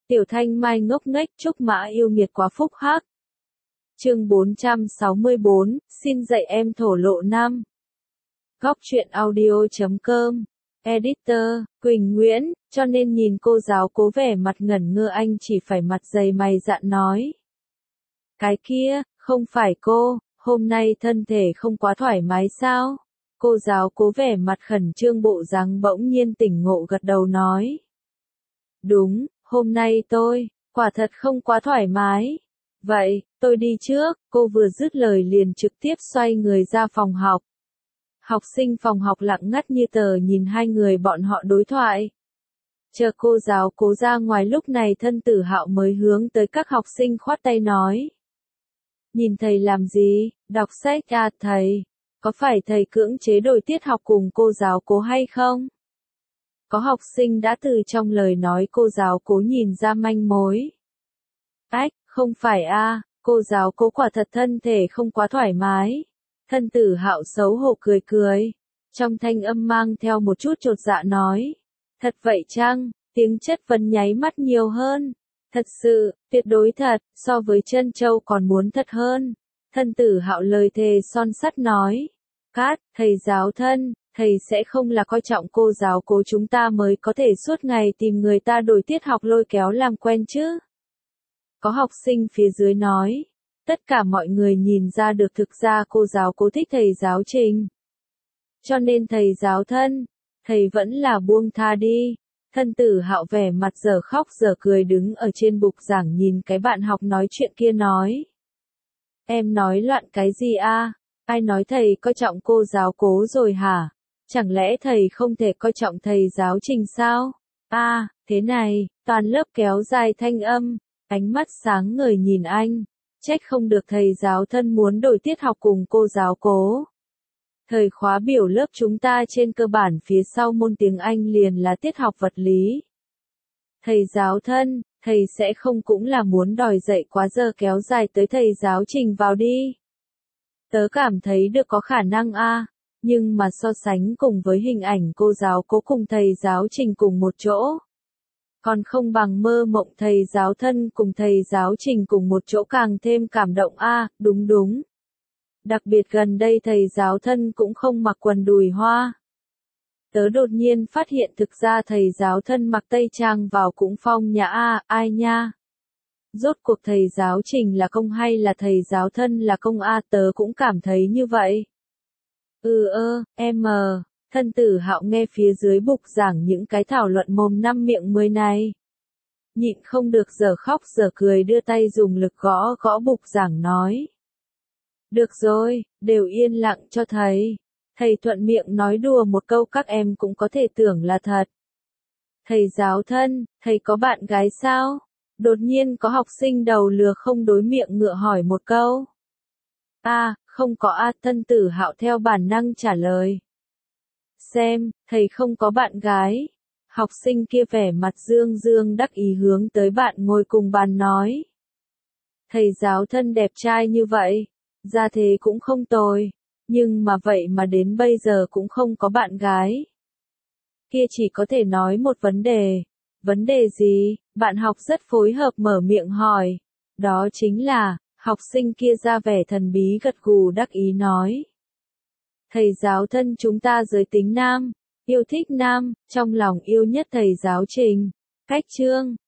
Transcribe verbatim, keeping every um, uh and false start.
Tiểu Thanh Mai ngốc nghếch, Trúc Mã yêu nghiệt quá phúc hắc. Chương bốn trăm sáu mươi bốn, xin dạy em thổ lộ năm. Góc truyện audio chấm com. Editor, Quỳnh Nguyễn, cho nên nhìn cô giáo cố vẻ mặt ngẩn ngơ, anh chỉ phải mặt dày mày dạn nói. Cái kia, không phải cô, hôm nay thân thể không quá thoải mái sao? Cô giáo cố vẻ mặt khẩn trương bộ dáng bỗng nhiên tỉnh ngộ gật đầu nói. Đúng, hôm nay tôi, quả thật không quá thoải mái. Vậy, tôi đi trước, cô vừa dứt lời liền trực tiếp xoay người ra phòng học. Học sinh phòng học lặng ngắt như tờ nhìn hai người bọn họ đối thoại. Chờ cô giáo cố ra ngoài, lúc này Thân Tử Hạo mới hướng tới các học sinh khoát tay nói. Nhìn thầy làm gì, đọc sách à thầy, có phải thầy cưỡng chế đổi tiết học cùng cô giáo cố hay không? Có học sinh đã từ trong lời nói cô giáo cố nhìn ra manh mối. Ách, không phải a, cô giáo cố quả thật thân thể không quá thoải mái. Thân Tử Hạo xấu hổ cười cười, trong thanh âm mang theo một chút chột dạ nói. Thật vậy chăng? Tiếng chất vấn nháy mắt nhiều hơn. Thật sự, tuyệt đối thật, so với Trân Châu còn muốn thật hơn. Thân Tử Hạo lời thề son sắt nói. Cát, thầy giáo thân, thầy sẽ không là coi trọng cô giáo cố chúng ta mới có thể suốt ngày tìm người ta đổi tiết học lôi kéo làm quen chứ? Có học sinh phía dưới nói. Tất cả mọi người nhìn ra được thực ra cô giáo cố thích thầy giáo Trình. Cho nên thầy giáo thân, thầy vẫn là buông tha đi. Thân Tử Hạo vẻ mặt giờ khóc giờ cười đứng ở trên bục giảng nhìn cái bạn học nói chuyện kia nói. Em nói loạn cái gì a? Ai nói thầy coi trọng cô giáo cố rồi hả? Chẳng lẽ thầy không thể coi trọng thầy giáo Trình sao? A, thế này, toàn lớp kéo dài thanh âm, ánh mắt sáng ngời nhìn anh. Trách không được thầy giáo thân muốn đổi tiết học cùng cô giáo cố. Thời khóa biểu lớp chúng ta trên cơ bản phía sau môn tiếng Anh liền là tiết học vật lý. Thầy giáo thân, thầy sẽ không cũng là muốn đòi dạy quá giờ kéo dài tới thầy giáo Trình vào đi. Tớ cảm thấy được có khả năng a, nhưng mà so sánh cùng với hình ảnh cô giáo cố cùng thầy giáo Trình cùng một chỗ. Còn không bằng mơ mộng thầy giáo thân cùng thầy giáo Trình cùng một chỗ càng thêm cảm động a, à, đúng đúng. Đặc biệt gần đây thầy giáo thân cũng không mặc quần đùi hoa. Tớ đột nhiên phát hiện thực ra thầy giáo thân mặc tây trang vào cũng phong nhã a, à, ai nha. Rốt cuộc thầy giáo Trình là công hay là thầy giáo thân là công a, à, tớ cũng cảm thấy như vậy. Ừ ơ, em mờ. Thân Tử Hạo nghe phía dưới bục giảng những cái thảo luận mồm năm miệng mười này. Nhịn không được giờ khóc giờ cười đưa tay dùng lực gõ gõ bục giảng nói. Được rồi, đều yên lặng cho thầy. Thầy thuận miệng nói đùa một câu các em cũng có thể tưởng là thật. Thầy giáo thân, thầy có bạn gái sao? Đột nhiên có học sinh đầu lừa không đối miệng ngựa hỏi một câu. À, không có a, Thân Tử Hạo theo bản năng trả lời. Xem, thầy không có bạn gái. Học sinh kia vẻ mặt dương dương đắc ý hướng tới bạn ngồi cùng bàn nói. Thầy giáo thân đẹp trai như vậy, ra thế cũng không tồi, nhưng mà vậy mà đến bây giờ cũng không có bạn gái. Kia chỉ có thể nói một vấn đề. Vấn đề gì? Bạn học rất phối hợp mở miệng hỏi. Đó chính là, học sinh kia ra vẻ thần bí gật gù đắc ý nói. Thầy giáo thân chúng ta giới tính nam, yêu thích nam, trong lòng yêu nhất thầy giáo Trình. Cách chương,